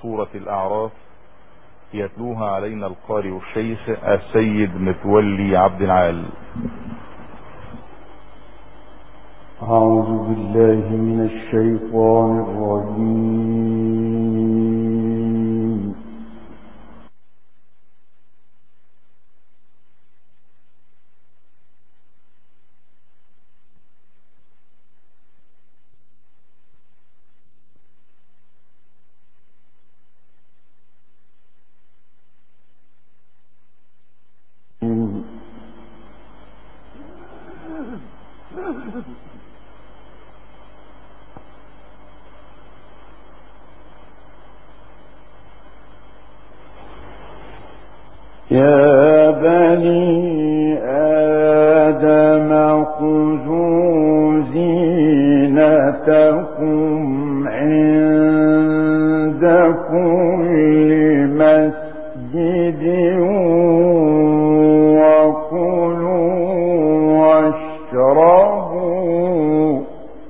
سورة الأعراف، يتلوها علينا القارئ الشيخ السيد متولي عبد العال. أعوذ بالله من الشيطان الرجيم. يا بني آدم خذوا زينتكم عند كل مسجد وكلوا واشربوا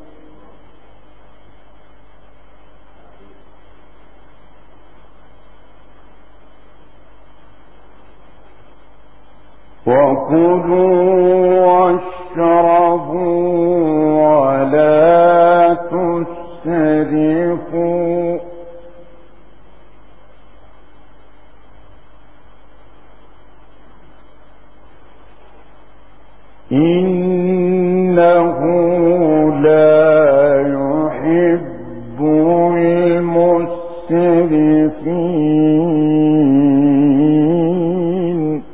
ولا تسرفوا إنه لا يحب المسرفين.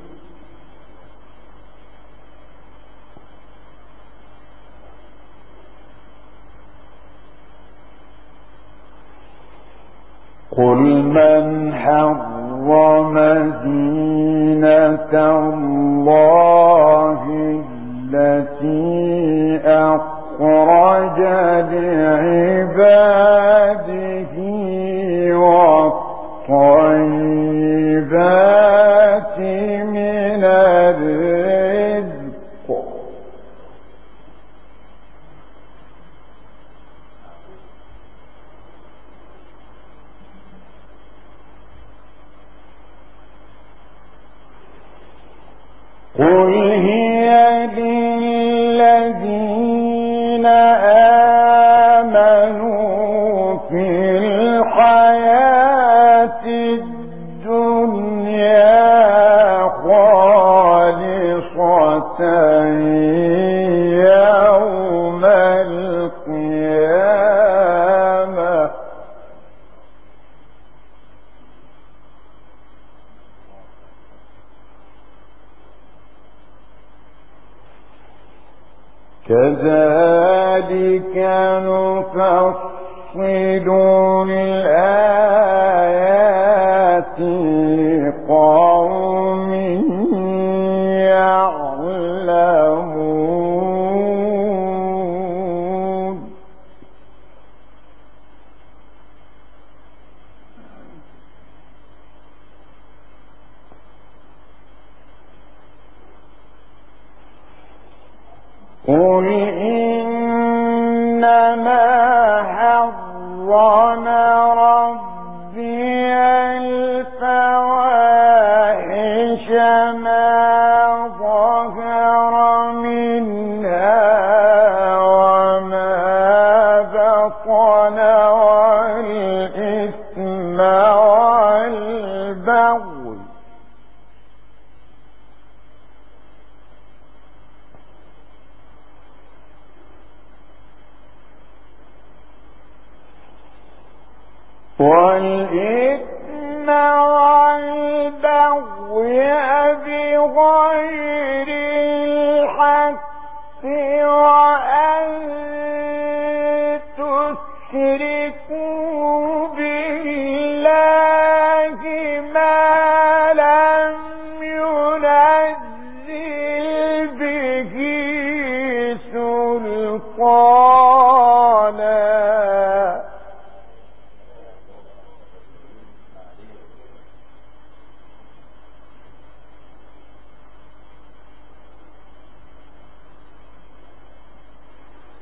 قل من حرم زينة الله التي أخرج لعباده والطيبات من الرزق قل هي للذين آمنوا في الحياة الدنيا خالصة يوم القيامة كذلك نفصل الآيات لقوم يعلمون. قل إنما حرم ربي الفواحش ما ظهر منها وما بطن والإثم والبغي بغير الحق وأن تشركوا بالله ما لم ينزل به سلطانا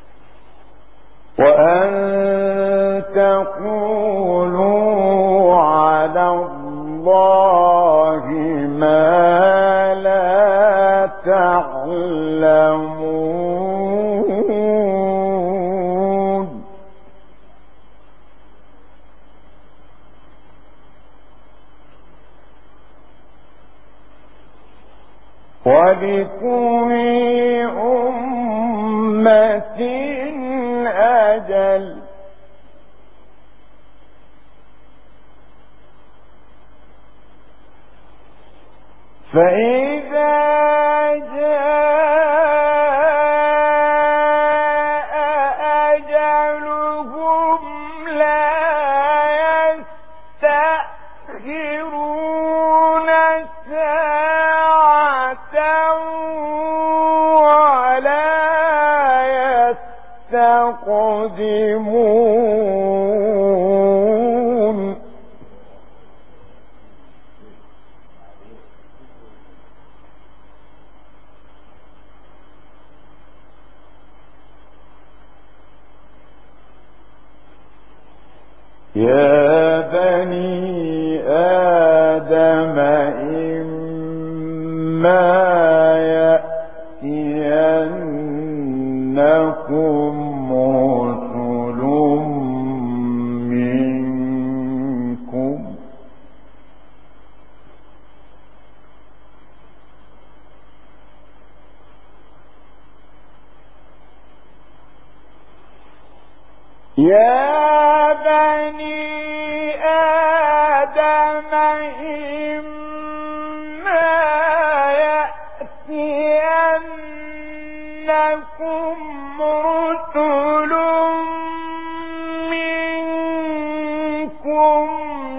وأن تقولوا ولكل أمة أجل فإذا جاء أجلهم لا يستأخرون ساعة ولا يستقدمون يا بني آدم إما يأتينكم رسل منكم يا بني آدم إما يأتينكم رسل منكم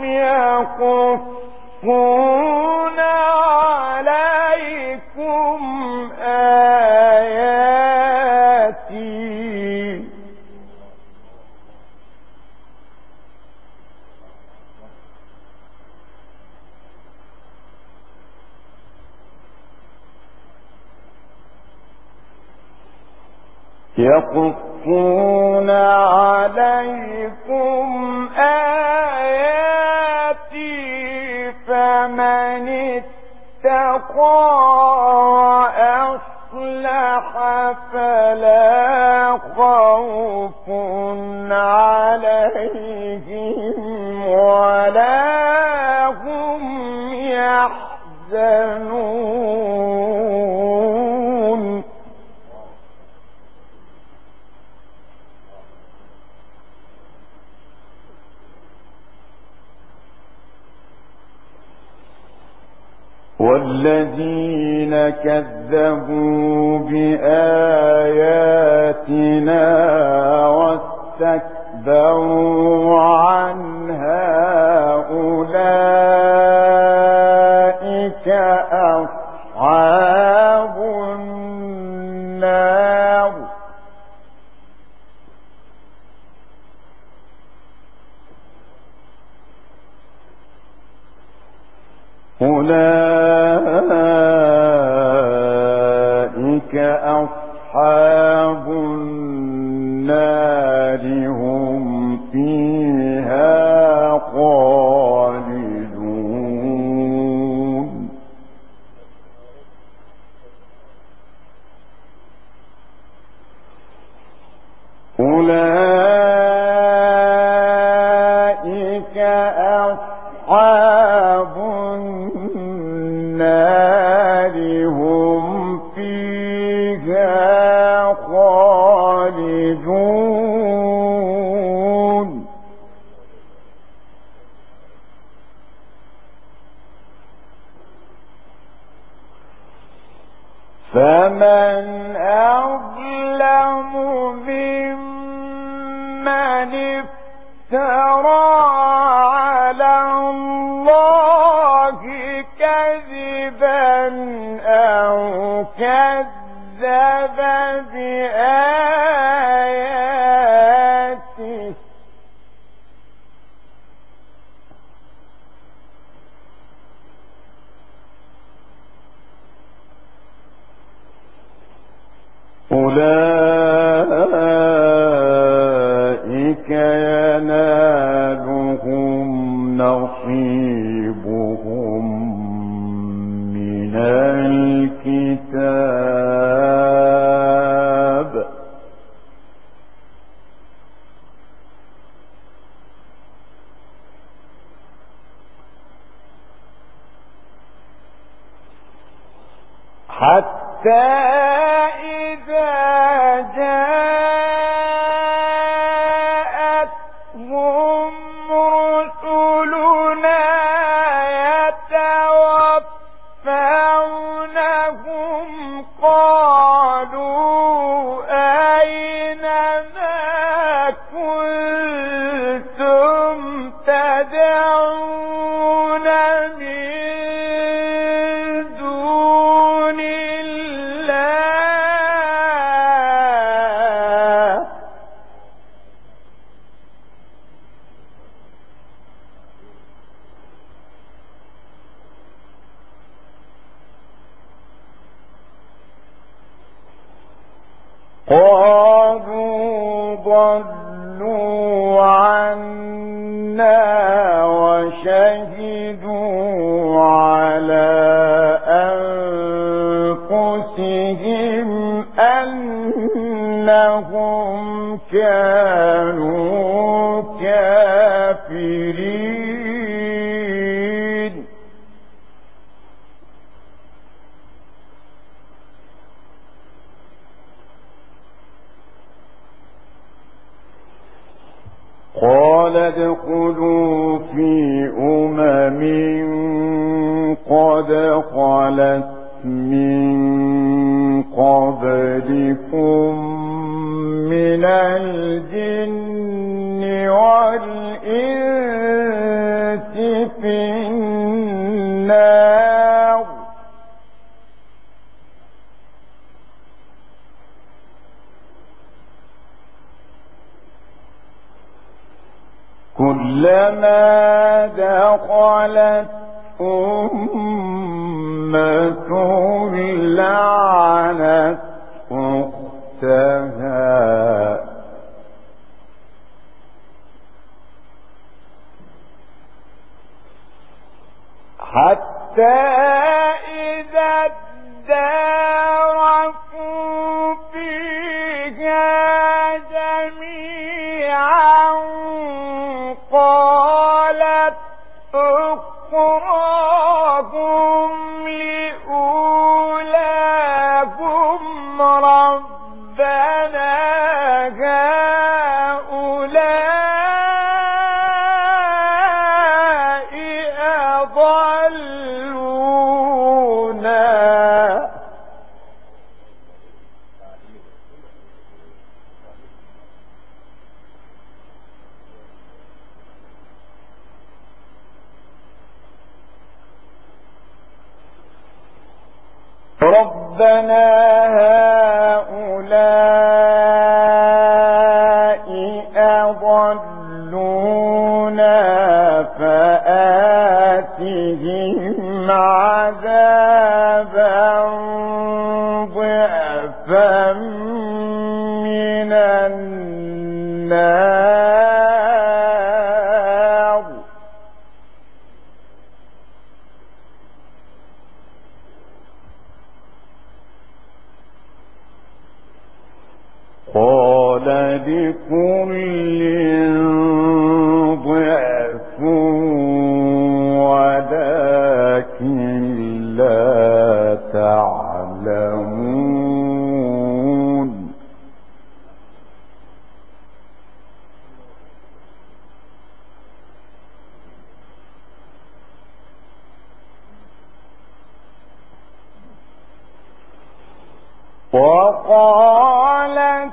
يقصون عليكم آياتي يقصون عليكم آياتي فمن اتقى وأصلح فلا خوف عليهم ولا هم يحزنون والذين كذبوا بآياتنا واستكبروا عنها أولئك أصحاب النار أولئك أصحاب النار هم فيها خالدون أولئك أصحاب النار هم فيها خالدون فمن أظلم ممن افترى على الله كذبا أو كذب بآياته أولئك ينالون حتى إذا جاءتهم رسلنا يتوفونهم قالوا أين ما كنتم تدعون من دون الله قالوا ضلوا عنا وشهدوا على أنفسهم أنهم كانوا كافرين قال ادخلوا في قد خلت من قبلكم من الجن والإنس في النار كلما دخلت أمة لعنت أختها حتى إذا اداركوا فيها جميعا قالت أخراهم لأولاهم ربنا هؤلاء أضلونا ربنا هؤلاء أضلونا فآتهم عذابا ضعفا من النار قال لكل ضعف ولكن لا تعلمون وقالت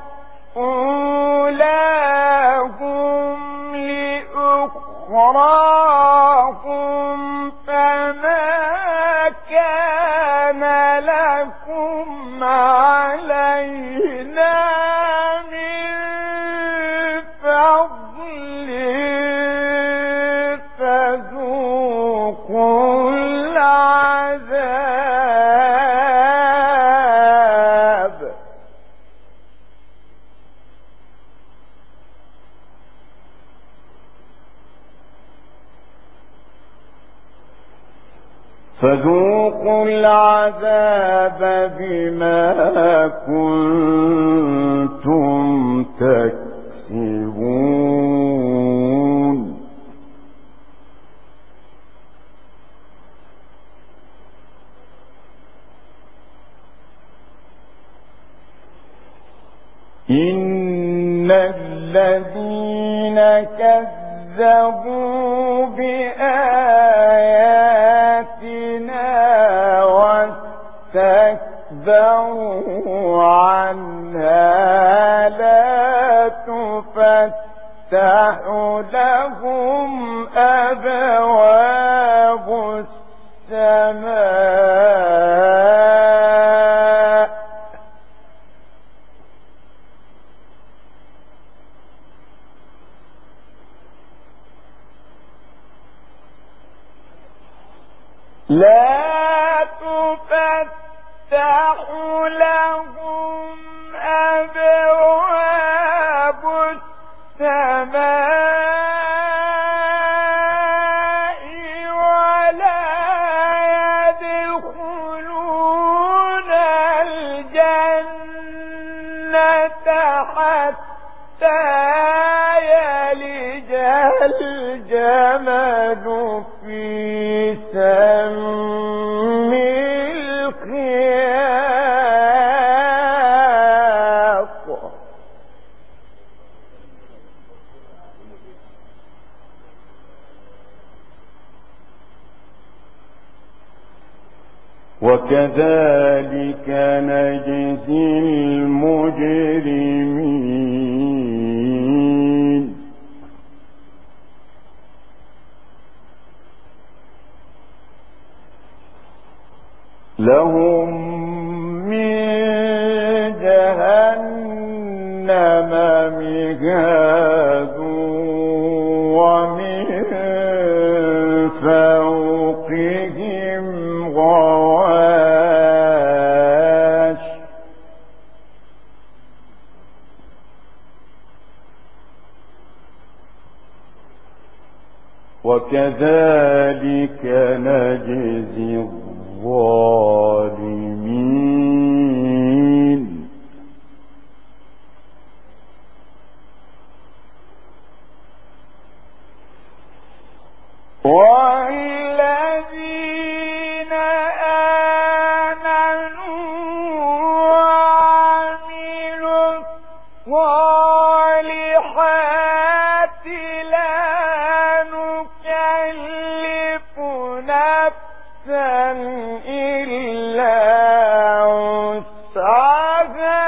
أولاهم لأخراهم فما كان لكم علينا من فضل فذوقوا العذاب فذوقوا العذاب بما كنتم تكسبون إن الذين كذبوا بآياتنا واستكبروا عنها لا تفتح لهم أبواب السماء لا تفتح لهم أبواب السماء ولا يدخلون الجنة حتى يلج الجمل في سم الخياط وكذلك نجزي المجرمين لهم من جهنم مهاد ومن فوقهم غواش وكذلك نجزي الظالمين والذين آمنوا وعملوا الصالحات لا نكلف نفسا إلا وسعها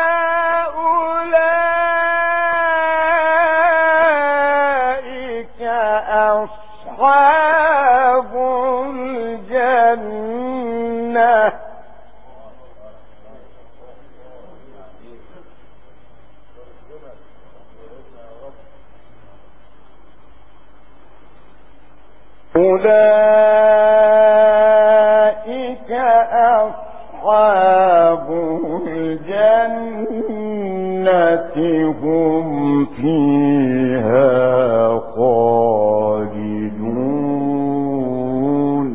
أولئك أصحاب الجنة أولئك أصحاب الجنة هم فيها خالدون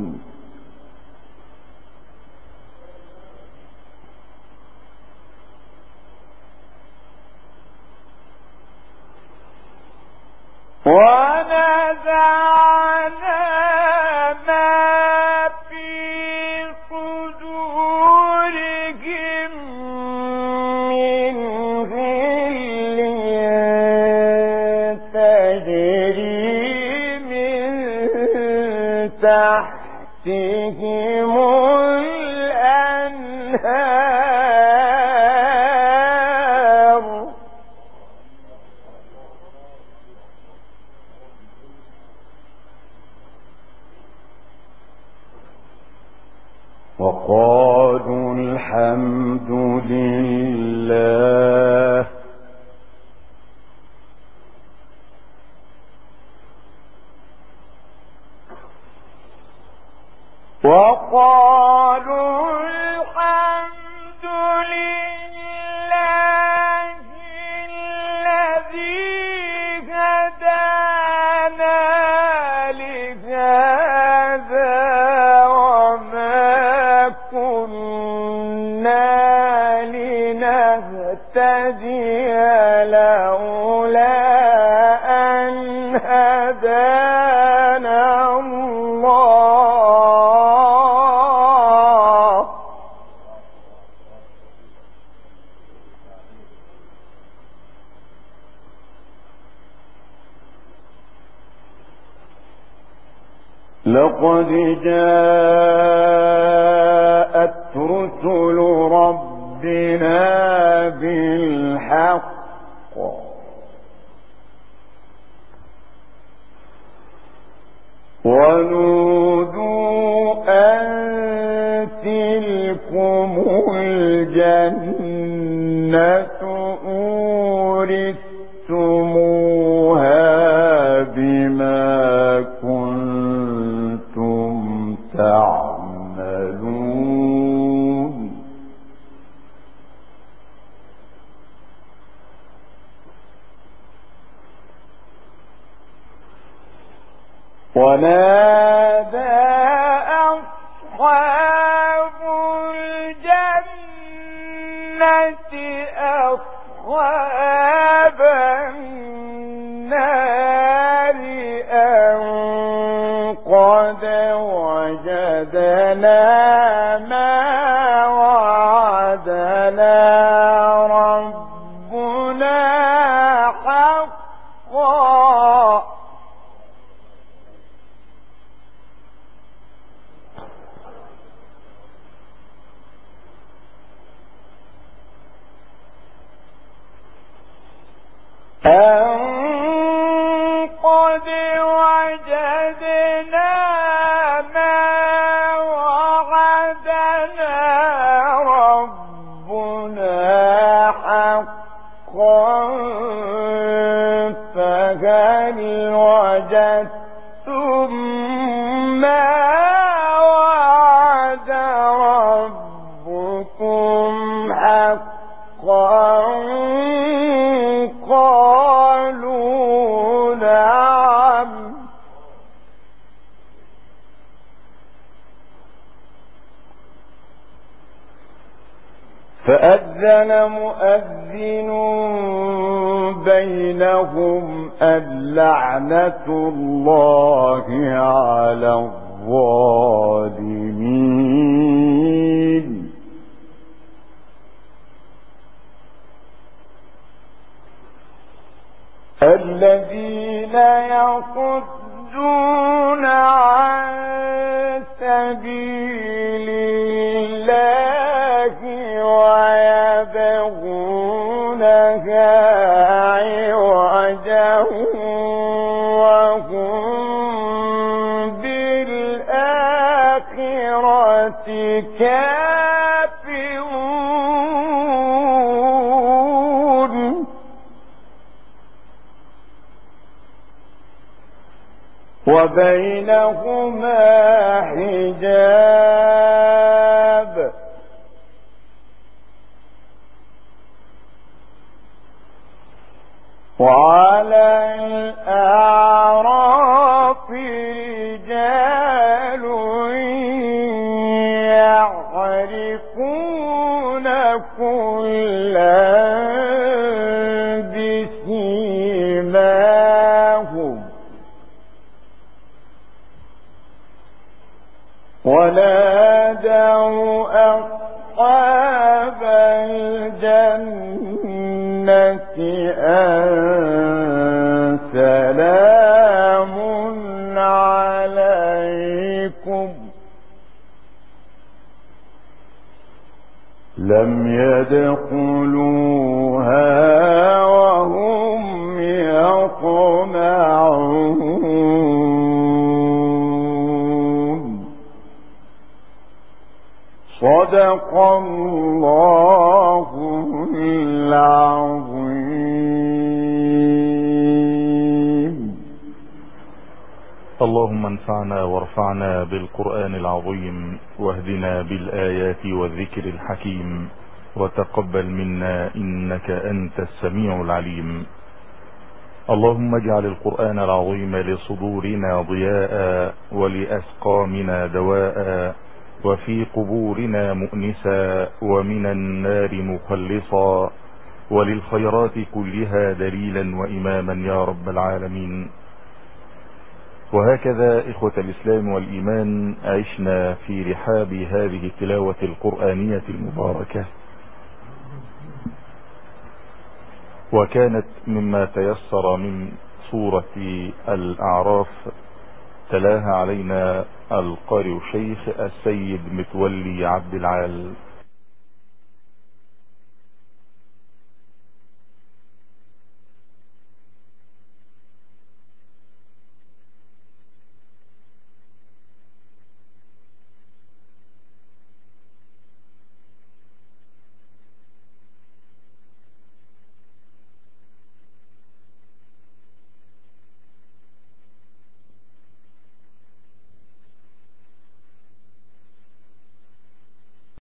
ونزعنا ما في صدورهم من غل تجري من تحتهم الأنهار وقالوا الحمد لله وقالوا الحمد لله الذي هدانا لهذا وما كنا لنهتدي لولا أن هدانا الله لقد جاءت رسل ربنا بالحق ونودوا أن تلكم الجنة أورثتموها بما كنتم تعملون ونادى أصحاب الجنة أصحاب النار أن قد وجدنا ما وعدنا ربنا حقا قد وجدنا ما وعدنا ربنا حقا فهل وجدتم ما وعد ربكم حقا قالوا نعم فأذن مؤذن بينهم اللعنة الله على الظالمين الذين يصدون عن سبيل الله ويبغونها عوجا وهم بالآخرة كافرون وبينهما حجاب وعلى الأعراف رجال يعرفون كلا بسيماهم ونادوا أصحاب الجنة أن سلام عليكم لم يدخلوها وهم يطمعون صدق الله العظيم. اللهم انفعنا وارفعنا بالقرآن العظيم واهدنا بالآيات والذكر الحكيم وتقبل منا إنك أنت السميع العليم. اللهم اجعل القرآن العظيم لصدورنا ضياء ولأسقامنا دواء وفي قبورنا مؤنسا ومن النار مخلصا وللخيرات كلها دليلا وإماما يا رب العالمين. وهكذا إخوة الإسلام والإيمان عشنا في رحاب هذه التلاوة القرآنية المباركة، وكانت مما تيسر من سورة الأعراف تلاها علينا القارئ الشيخ السيد متولي عبد العال.